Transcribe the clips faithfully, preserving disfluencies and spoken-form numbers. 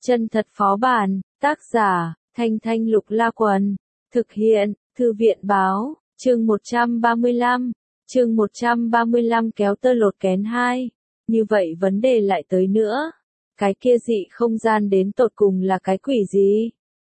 Chân thật phó bản, tác giả, Thanh Thanh Lục La Quần, thực hiện, Thư viện báo, chương một trăm ba mươi lăm, chương một trăm ba mươi lăm kéo tơ lột kén hai. Như vậy vấn đề lại tới nữa. Cái kia dị không gian đến tột cùng là cái quỷ gì?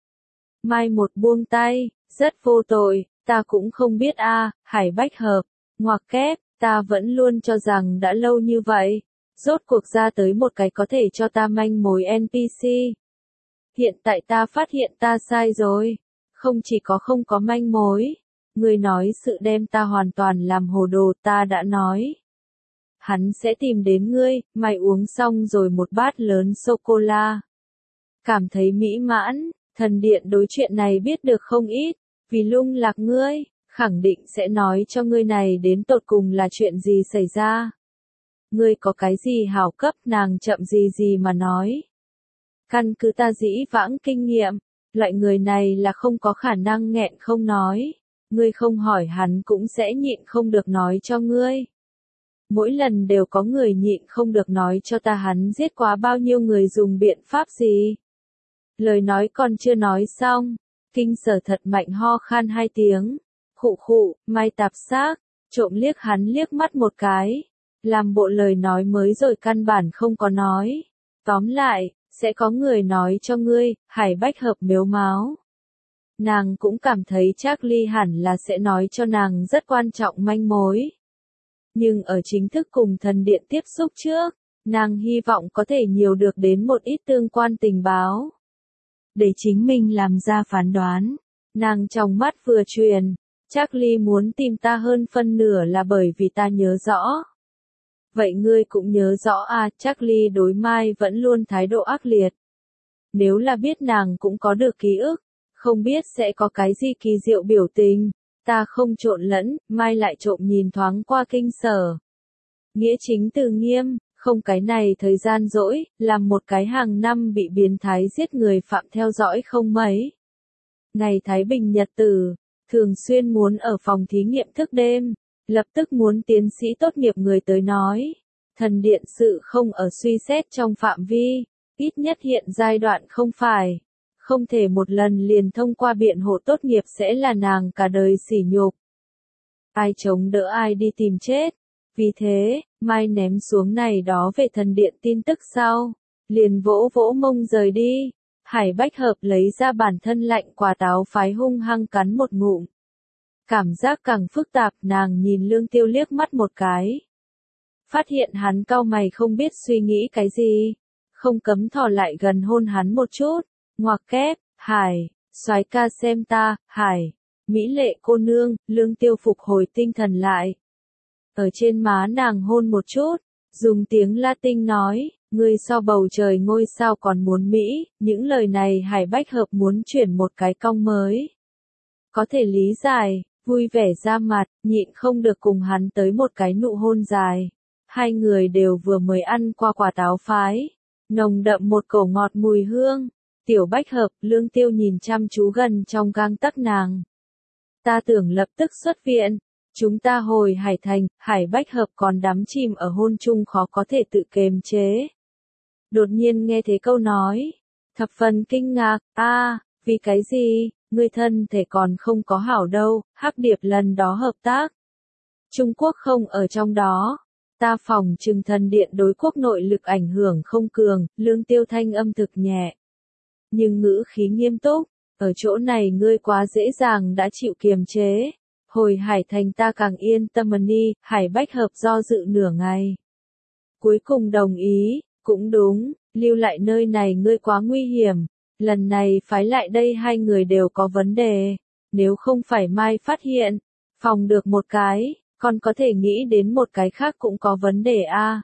Mai một buông tay, rất vô tội, ta cũng không biết a, à, Hải Bách Hợp, ngoặc kép, ta vẫn luôn cho rằng đã lâu như vậy. Rốt cuộc ra tới một cái có thể cho ta manh mối en pê xê. Hiện tại ta phát hiện ta sai rồi. Không chỉ có không có manh mối. Người nói sự đem ta hoàn toàn làm hồ đồ, ta đã nói. Hắn sẽ tìm đến ngươi, mày uống xong rồi một bát lớn sô-cô-la. Cảm thấy mỹ mãn, thần điện đối chuyện này biết được không ít, vì lung lạc ngươi, khẳng định sẽ nói cho ngươi này đến tột cùng là chuyện gì xảy ra. Ngươi có cái gì hảo cấp nàng chậm gì gì mà nói. Căn cứ ta dĩ vãng kinh nghiệm, loại người này là không có khả năng nghẹn không nói. Ngươi không hỏi hắn cũng sẽ nhịn không được nói cho ngươi. Mỗi lần đều có người nhịn không được nói cho ta hắn giết quá bao nhiêu người dùng biện pháp gì. Lời nói còn chưa nói xong, Kinh Sở thật mạnh ho khan hai tiếng. Khụ khụ, Mai tạp xác, trộm liếc hắn liếc mắt một cái. Làm bộ lời nói mới rồi căn bản không có nói. Tóm lại, sẽ có người nói cho ngươi, Hải Bách Hợp mếu máo. Nàng cũng cảm thấy Charlie hẳn là sẽ nói cho nàng rất quan trọng manh mối. Nhưng ở chính thức cùng thần điện tiếp xúc trước, nàng hy vọng có thể nhiều được đến một ít tương quan tình báo. Để chính mình làm ra phán đoán, nàng trong mắt vừa truyền, Charlie muốn tìm ta hơn phân nửa là bởi vì ta nhớ rõ. Vậy ngươi cũng nhớ rõ à, Charlie đối Mai vẫn luôn thái độ ác liệt. Nếu là biết nàng cũng có được ký ức, không biết sẽ có cái gì kỳ diệu biểu tình. Ta không trộn lẫn, Mai lại trộm nhìn thoáng qua Kinh Sở. Nghĩa chính từ nghiêm, không cái này thời gian dỗi, làm một cái hàng năm bị biến thái giết người phạm theo dõi không mấy. Ngày Thái Bình nhật tử, thường xuyên muốn ở phòng thí nghiệm thức đêm, lập tức muốn tiến sĩ tốt nghiệp người tới nói. Thần điện sự không ở suy xét trong phạm vi, ít nhất hiện giai đoạn không phải. Không thể một lần liền thông qua biện hộ tốt nghiệp sẽ là nàng cả đời sỉ nhục. Ai chống đỡ ai đi tìm chết. Vì thế, Mai ném xuống này đó về thần điện tin tức sau. Liền vỗ vỗ mông rời đi. Hải Bách Hợp lấy ra bản thân lạnh quả táo phái hung hăng cắn một ngụm. Cảm giác càng phức tạp, nàng nhìn Lương Tiêu liếc mắt một cái. Phát hiện hắn cau mày không biết suy nghĩ cái gì. Không cấm thò lại gần hôn hắn một chút. Ngoặc kép, Hải, soái ca xem ta, Hải, mỹ lệ cô nương, Lương Tiêu phục hồi tinh thần lại. Ở trên má nàng hôn một chút, dùng tiếng Latin nói, ngươi so bầu trời ngôi sao còn muốn Mỹ, những lời này Hải Bách Hợp muốn chuyển một cái cong mới. Có thể lý giải, vui vẻ ra mặt, nhịn không được cùng hắn tới một cái nụ hôn dài. Hai người đều vừa mới ăn qua quả táo phái, nồng đậm một cổ ngọt mùi hương. Tiểu Bách Hợp, Lương Tiêu nhìn chăm chú gần trong gang tấc nàng. Ta tưởng lập tức xuất viện. Chúng ta hồi Hải Thành, Hải Bách Hợp còn đắm chìm ở hôn chung khó có thể tự kiềm chế. Đột nhiên nghe thấy câu nói. Thập phần kinh ngạc, a, à, vì cái gì, người thân thể còn không có hảo đâu, Hắc Điệp lần đó hợp tác. Trung Quốc không ở trong đó. Ta phòng trừng thần điện đối quốc nội lực ảnh hưởng không cường, Lương Tiêu thanh âm thực nhẹ. Nhưng ngữ khí nghiêm túc, ở chỗ này ngươi quá dễ dàng đã chịu kiềm chế. Hồi Hải Thành ta càng yên tâm đi, Hải Bách Hợp do dự nửa ngày. Cuối cùng đồng ý, cũng đúng, lưu lại nơi này ngươi quá nguy hiểm. Lần này phái lại đây hai người đều có vấn đề. Nếu không phải Mai phát hiện, phòng được một cái, còn có thể nghĩ đến một cái khác cũng có vấn đề a. À.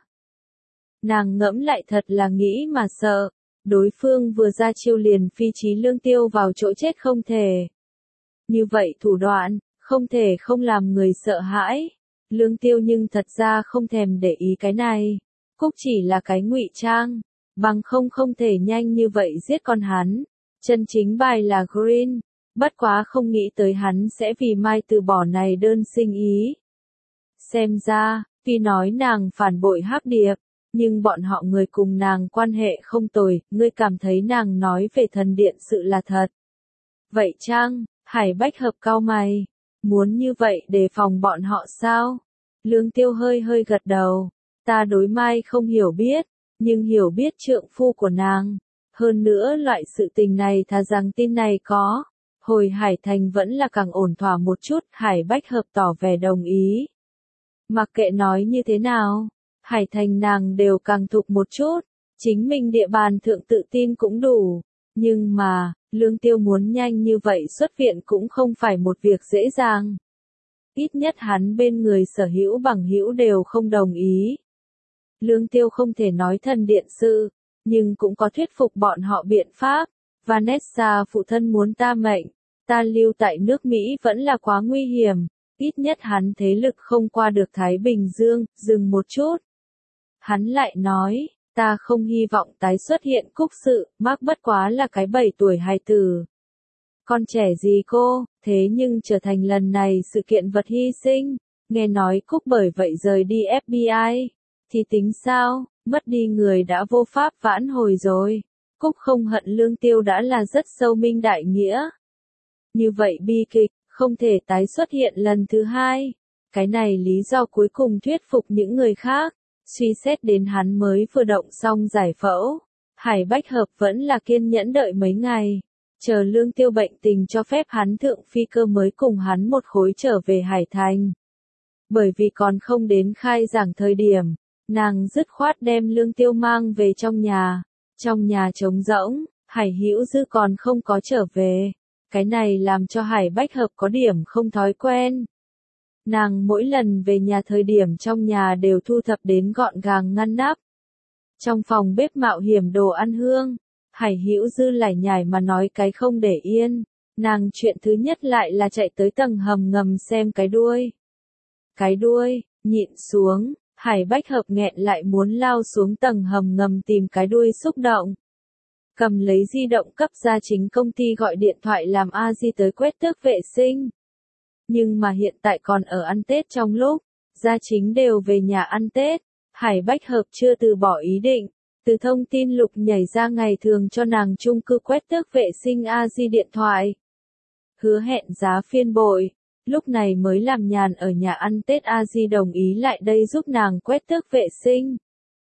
Nàng ngẫm lại thật là nghĩ mà sợ. Đối phương vừa ra chiêu liền phi chí Lương Tiêu vào chỗ chết không thể. Như vậy thủ đoạn, không thể không làm người sợ hãi. Lương Tiêu nhưng thật ra không thèm để ý cái này. Cúc chỉ là cái ngụy trang, bằng không không thể nhanh như vậy giết con hắn. Chân chính bài là Green, bất quá không nghĩ tới hắn sẽ vì Mai từ bỏ này đơn sinh ý. Xem ra, vì nói nàng phản bội Hắc Điệp, nhưng bọn họ người cùng nàng quan hệ không tồi, ngươi cảm thấy nàng nói về thần điện sự là thật. Vậy chăng? Hải Bách Hợp cau mày, muốn như vậy để phòng bọn họ sao? Lương Tiêu hơi hơi gật đầu, ta đối Mai không hiểu biết, nhưng hiểu biết trượng phu của nàng. Hơn nữa loại sự tình này thà rằng tin này có. Hồi Hải Thành vẫn là càng ổn thỏa một chút, Hải Bách Hợp tỏ vẻ đồng ý. Mặc kệ nói như thế nào, Hải Thành nàng đều càng thục một chút, chính mình địa bàn thượng tự tin cũng đủ. Nhưng mà, Lương Tiêu muốn nhanh như vậy xuất viện cũng không phải một việc dễ dàng. Ít nhất hắn bên người sở hữu bằng hữu đều không đồng ý. Lương Tiêu không thể nói thần điện sự, nhưng cũng có thuyết phục bọn họ biện pháp. Vanessa phụ thân muốn ta mệnh, ta lưu tại nước Mỹ vẫn là quá nguy hiểm, ít nhất hắn thế lực không qua được Thái Bình Dương, dừng một chút. Hắn lại nói, ta không hy vọng tái xuất hiện Cúc sự, Mark bất quá là cái bảy tuổi hài tử. Con trẻ gì cô, thế nhưng trở thành lần này sự kiện vật hy sinh, nghe nói Cúc bởi vậy rời đi ép bê i, thì tính sao, mất đi người đã vô pháp vãn hồi rồi. Cúc không hận Lương Tiêu đã là rất sâu minh đại nghĩa. Như vậy bi kịch, không thể tái xuất hiện lần thứ hai. Cái này lý do cuối cùng thuyết phục những người khác. Suy xét đến hắn mới vừa động xong giải phẫu. Hải Bách Hợp vẫn là kiên nhẫn đợi mấy ngày. Chờ Lương Tiêu bệnh tình cho phép hắn thượng phi cơ mới cùng hắn một khối trở về Hải Thành. Bởi vì còn không đến khai giảng thời điểm, nàng dứt khoát đem Lương Tiêu mang về trong nhà. Trong nhà trống rỗng, Hải Hữu Dư còn không có trở về. Cái này làm cho Hải Bách Hợp có điểm không thói quen. Nàng mỗi lần về nhà thời điểm trong nhà đều thu thập đến gọn gàng ngăn nắp. Trong phòng bếp mạo hiểm đồ ăn hương, Hải Hữu Dư lải nhải mà nói cái không để yên. Nàng chuyện thứ nhất lại là chạy tới tầng hầm ngầm xem cái đuôi. Cái đuôi, nhịn xuống. Hải Bách Hợp nghẹn lại muốn lao xuống tầng hầm ngầm tìm cái đuôi xúc động. Cầm lấy di động cấp gia chính công ty gọi điện thoại làm a di tới quét tước vệ sinh. Nhưng mà hiện tại còn ở ăn Tết trong lúc, gia chính đều về nhà ăn Tết, Hải Bách Hợp chưa từ bỏ ý định, từ thông tin lục nhảy ra ngày thường cho nàng chung cư quét tước vệ sinh a di điện thoại. Hứa hẹn giá phiên bội. Lúc này mới làm nhàn ở nhà ăn Tết a di đồng ý lại đây giúp nàng quét tước vệ sinh.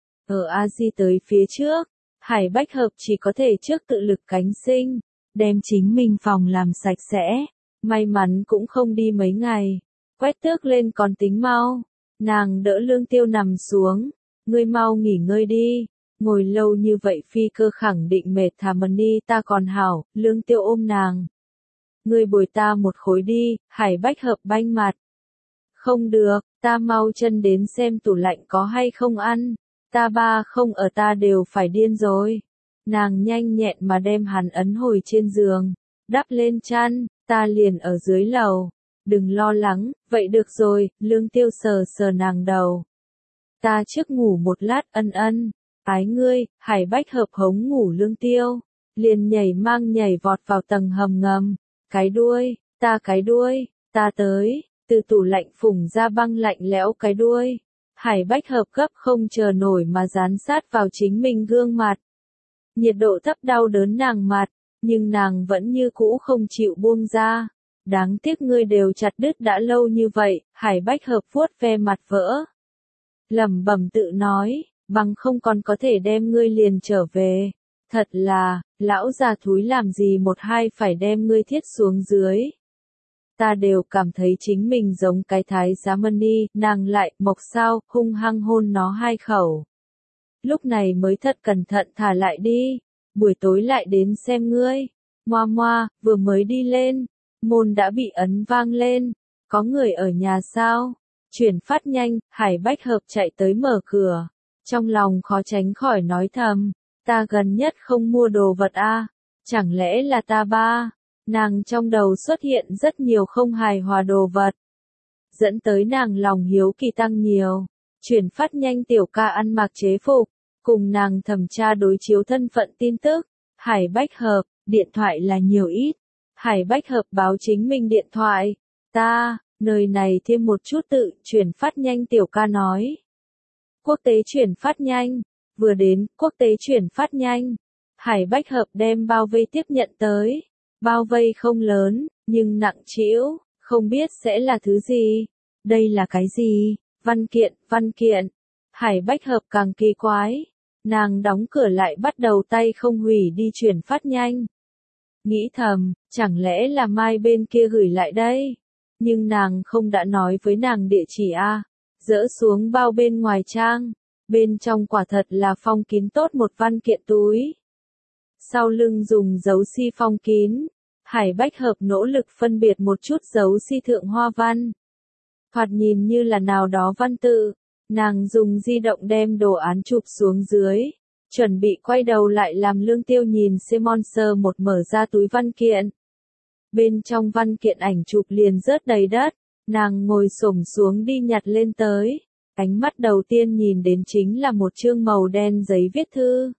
Ở a di tới phía trước, Hải Bách Hợp chỉ có thể trước tự lực cánh sinh, đem chính mình phòng làm sạch sẽ. May mắn cũng không đi mấy ngày, quét tước lên còn tính mau. Nàng đỡ Lương Tiêu nằm xuống, ngươi mau nghỉ ngơi đi, ngồi lâu như vậy phi cơ khẳng định mệt thà mần đi ta còn hảo. Lương Tiêu ôm nàng. Ngươi bồi ta một khối đi, Hải Bách Hợp banh mặt. Không được, ta mau chân đến xem tủ lạnh có hay không ăn, ta ba không ở ta đều phải điên rồi. Nàng nhanh nhẹn mà đem hắn ấn hồi trên giường, đắp lên chăn, ta liền ở dưới lầu. Đừng lo lắng, vậy được rồi, Lương Tiêu sờ sờ nàng đầu. Ta trước ngủ một lát ân ân, ái ngươi, Hải Bách Hợp hống ngủ Lương Tiêu, liền nhảy mang nhảy vọt vào tầng hầm ngầm. Cái đuôi, ta cái đuôi, ta tới, từ tủ lạnh phủng ra băng lạnh lẽo cái đuôi. Hải Bách Hợp gấp không chờ nổi mà dán sát vào chính mình gương mặt. Nhiệt độ thấp đau đớn nàng mặt, nhưng nàng vẫn như cũ không chịu buông ra. Đáng tiếc ngươi đều chặt đứt đã lâu như vậy, Hải Bách Hợp vuốt ve mặt vỡ. Lẩm bẩm tự nói, bằng không còn có thể đem ngươi liền trở về. Thật là, lão già thúi làm gì một hai phải đem ngươi thiết xuống dưới. Ta đều cảm thấy chính mình giống cái thái giá mân ni, nàng lại, mộc sao, hung hăng hôn nó hai khẩu. Lúc này mới thật cẩn thận thả lại đi, buổi tối lại đến xem ngươi. Moa moa, vừa mới đi lên, môn đã bị ấn vang lên, có người ở nhà sao? Chuyển phát nhanh, Hải Bách Hợp chạy tới mở cửa, trong lòng khó tránh khỏi nói thầm. Ta gần nhất không mua đồ vật a, à? Chẳng lẽ là ta ba? Nàng trong đầu xuất hiện rất nhiều không hài hòa đồ vật, dẫn tới nàng lòng hiếu kỳ tăng nhiều. Chuyển phát nhanh tiểu ca ăn mặc chế phục, cùng nàng thẩm tra đối chiếu thân phận tin tức. Hải Bách Hợp, điện thoại là nhiều ít. Hải Bách Hợp báo chính mình điện thoại. Ta, nơi này thêm một chút tự, chuyển phát nhanh tiểu ca nói. quốc tế chuyển phát nhanh. Vừa đến, quốc tế chuyển phát nhanh. Hải Bách Hợp đem bao vây tiếp nhận tới. Bao vây không lớn, nhưng nặng trĩu, không biết sẽ là thứ gì. Đây là cái gì? Văn kiện, văn kiện. Hải Bách Hợp càng kỳ quái. Nàng đóng cửa lại bắt đầu tay không hủy đi chuyển phát nhanh. Nghĩ thầm, chẳng lẽ là Mai bên kia gửi lại đây? Nhưng nàng không đã nói với nàng địa chỉ à? Dỡ xuống bao bên ngoài trang. Bên trong quả thật là phong kín tốt một văn kiện túi. Sau lưng dùng dấu si phong kín. Hải Bách Hợp nỗ lực phân biệt một chút dấu si thượng hoa văn. Thoạt nhìn như là nào đó văn tự. Nàng dùng di động đem đồ án chụp xuống dưới. Chuẩn bị quay đầu lại làm Lương Tiêu nhìn Simon sơ một mở ra túi văn kiện. Bên trong văn kiện ảnh chụp liền rớt đầy đất. Nàng ngồi xổm xuống đi nhặt lên tới. Ánh mắt đầu tiên nhìn đến chính là một chương màu đen giấy viết thư.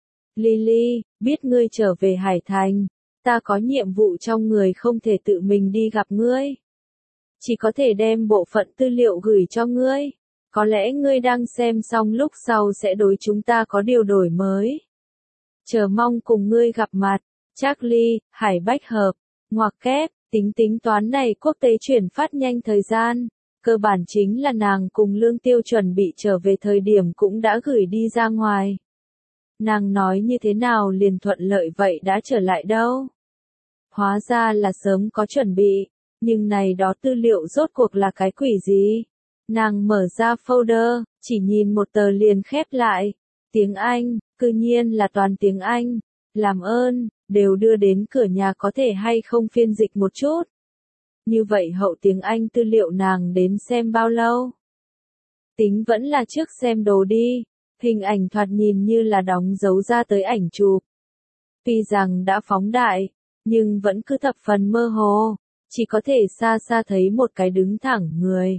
Lily, biết ngươi trở về Hải Thành. Ta có nhiệm vụ trong người không thể tự mình đi gặp ngươi. Chỉ có thể đem bộ phận tư liệu gửi cho ngươi. Có lẽ ngươi đang xem xong lúc sau sẽ đối chúng ta có điều đổi mới. Chờ mong cùng ngươi gặp mặt. Charlie, Hải Bách Hợp, ngoặc kép, tính tính toán này quốc tế chuyển phát nhanh thời gian. Cơ bản chính là nàng cùng Lương Tiêu chuẩn bị trở về thời điểm cũng đã gửi đi ra ngoài. Nàng nói như thế nào liền thuận lợi vậy đã trở lại đâu. Hóa ra là sớm có chuẩn bị, nhưng này đó tư liệu rốt cuộc là cái quỷ gì? Nàng mở ra folder, chỉ nhìn một tờ liền khép lại. Tiếng Anh, cư nhiên là toàn tiếng Anh. Làm ơn, đều đưa đến cửa nhà có thể hay không phiên dịch một chút. Như vậy hậu tiếng Anh tư liệu nàng đến xem bao lâu? Tính vẫn là trước xem đồ đi. Hình ảnh thoạt nhìn như là đóng dấu ra tới ảnh chụp. Tuy rằng đã phóng đại, nhưng vẫn cứ thập phần mơ hồ. Chỉ có thể xa xa thấy một cái đứng thẳng người.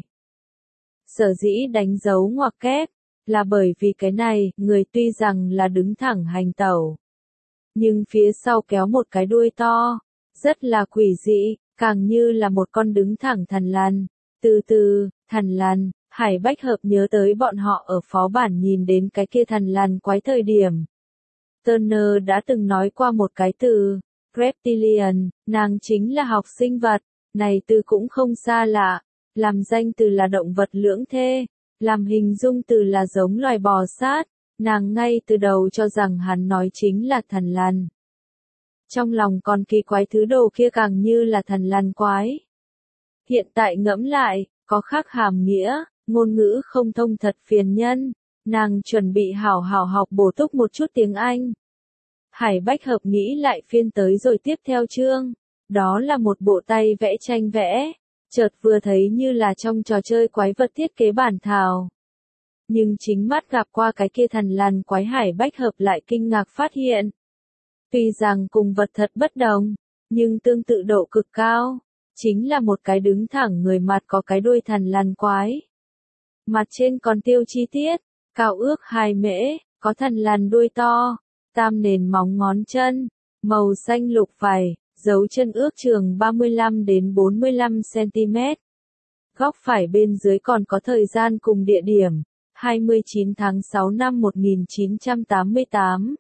Sở dĩ đánh dấu ngoặc kép, là bởi vì cái này, người tuy rằng là đứng thẳng hành tẩu. Nhưng phía sau kéo một cái đuôi to, rất là quỷ dị, càng như là một con đứng thẳng thằn lằn. Từ từ, thằn lằn, Hải Bách Hợp nhớ tới bọn họ ở phó bản nhìn đến cái kia thằn lằn quái thời điểm. Turner đã từng nói qua một cái từ, reptilian, nàng chính là học sinh vật, này từ cũng không xa lạ. Làm danh từ là động vật lưỡng thê, làm hình dung từ là giống loài bò sát, nàng ngay từ đầu cho rằng hắn nói chính là thằn lằn. Trong lòng còn kỳ quái thứ đồ kia càng như là thằn lằn quái. Hiện tại ngẫm lại, có khác hàm nghĩa, ngôn ngữ không thông thật phiền nhân, nàng chuẩn bị hảo hảo học bổ túc một chút tiếng Anh. Hải Bách Hợp nghĩ lại phiên tới rồi tiếp theo chương, đó là một bộ tay vẽ tranh vẽ. Chợt vừa thấy như là trong trò chơi quái vật thiết kế bản thảo. Nhưng chính mắt gặp qua cái kia thằn lằn quái Hải Bách Hợp lại kinh ngạc phát hiện. Tuy rằng cùng vật thật bất đồng, nhưng tương tự độ cực cao. Chính là một cái đứng thẳng người mặt có cái đuôi thằn lằn quái. Mặt trên còn tiêu chi tiết, cao ước hai mễ, có thằn lằn đuôi to, tam nền móng ngón chân, màu xanh lục vảy. Dấu chân ước chừng ba mươi lăm đến bốn mươi lăm xăng-ti-mét. Góc phải bên dưới còn có thời gian cùng địa điểm, hai mươi chín tháng sáu năm một nghìn chín trăm tám mươi tám.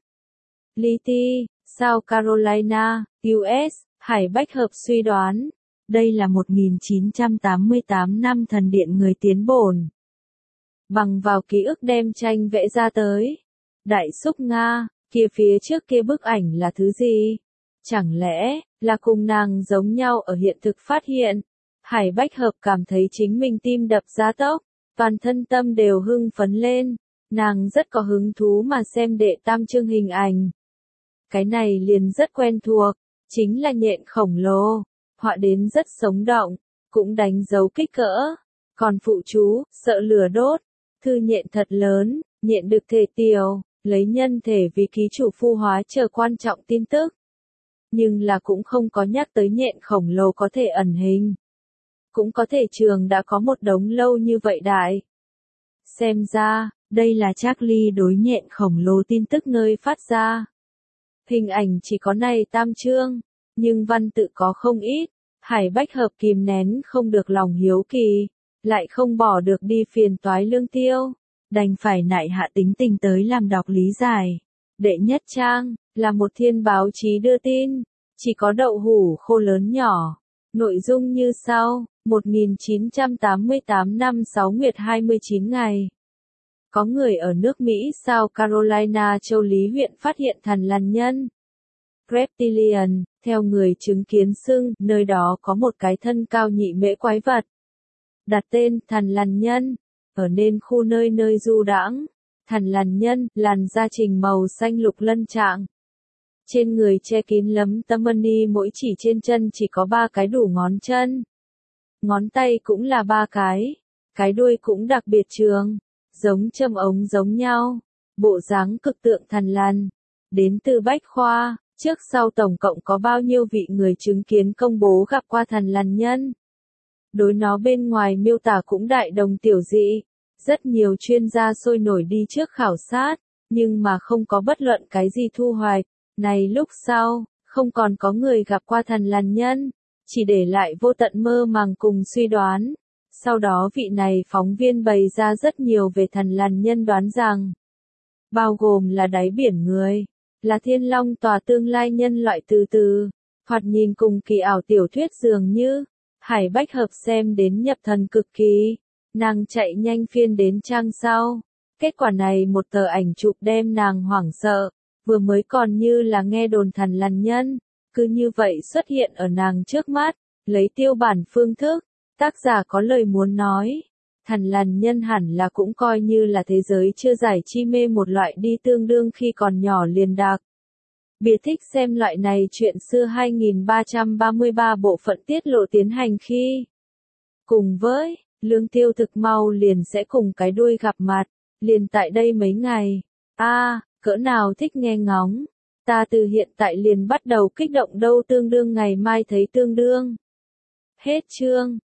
Letty, South Carolina, u ét, Hải Bách Hợp suy đoán, đây là một nghìn chín trăm tám mươi tám năm thần điện người tiến bổn. Bằng vào ký ức đem tranh vẽ ra tới. Đại xúc Nga, kia phía trước kia bức ảnh là thứ gì? Chẳng lẽ, là cùng nàng giống nhau ở hiện thực phát hiện? Hải Bách Hợp cảm thấy chính mình tim đập ra tốc, toàn thân tâm đều hưng phấn lên. Nàng rất có hứng thú mà xem đệ tam chương hình ảnh. Cái này liền rất quen thuộc, chính là nhện khổng lồ, họa đến rất sống động, cũng đánh dấu kích cỡ. Còn phụ chú, sợ lửa đốt, thư nhện thật lớn, nhện được thể tiểu, lấy nhân thể vì ký chủ phu hóa chờ quan trọng tin tức. Nhưng là cũng không có nhắc tới nhện khổng lồ có thể ẩn hình. Cũng có thể trường đã có một đống lâu như vậy đại. Xem ra, đây là Charlie đối nhện khổng lồ tin tức nơi phát ra. Hình ảnh chỉ có này tam chương, nhưng văn tự có không ít. Hải Bách Hợp kìm nén không được lòng hiếu kỳ, lại không bỏ được đi phiền toái Lương Tiêu. đành phải nại hạ tính tình tới làm đọc lý giải. Đệ nhất trang, là một thiên báo chí đưa tin, chỉ có đậu hũ khô lớn nhỏ. Nội dung như sau, một nghìn chín trăm tám mươi tám năm sáu nguyệt hai mươi chín ngày. Có người ở nước Mỹ South Carolina châu Lý huyện phát hiện thằn lằn nhân. Reptilian, theo người chứng kiến xưng, nơi đó có một cái thân cao nhị mễ quái vật. Đặt tên thằn lằn nhân, ở nên khu nơi nơi du đãng. Thằn lằn nhân, làn da trình màu xanh lục lân trạng. Trên người che kín lấm tấm mani, mỗi chỉ trên chân chỉ có ba cái đủ ngón chân. Ngón tay cũng là ba cái. Cái đuôi cũng đặc biệt trường, giống châm ống giống nhau. Bộ dáng cực tượng thằn lằn. Đến từ Bách Khoa, trước sau tổng cộng có bao nhiêu vị người chứng kiến công bố gặp qua thằn lằn nhân. Đối nó bên ngoài miêu tả cũng đại đồng tiểu dị. Rất nhiều chuyên gia sôi nổi đi trước khảo sát, nhưng mà không có bất luận cái gì thu hoạch. Này lúc sau, không còn có người gặp qua thằn lằn nhân, chỉ để lại vô tận mơ màng cùng suy đoán. Sau đó vị này phóng viên bày ra rất nhiều về thằn lằn nhân, đoán rằng, bao gồm là đáy biển người, là thiên long tòa tương lai nhân loại từ từ, thoạt nhìn cùng kỳ ảo tiểu thuyết dường như, Hải Bách Hợp xem đến nhập thần cực kỳ, nàng chạy nhanh phiên đến trang sau. Kết quả này một tờ ảnh chụp đem nàng hoảng sợ, vừa mới còn như là nghe đồn thằn lằn nhân, cứ như vậy xuất hiện ở nàng trước mắt, lấy tiêu bản phương thức, tác giả có lời muốn nói. Thằn lằn nhân hẳn là cũng coi như là thế giới chưa giải chi mê một loại đi, tương đương khi còn nhỏ liền đặc biệt thích xem loại này chuyện xưa. Hai nghìn ba trăm ba mươi ba bộ phận tiết lộ tiến hành khi cùng với lương tiêu thực mau liền sẽ cùng cái đuôi gặp mặt, liền tại đây mấy ngày. A, à, cỡ nào thích nghe ngóng. Ta từ hiện tại liền bắt đầu kích động đâu, tương đương ngày mai thấy tương đương. Hết chương.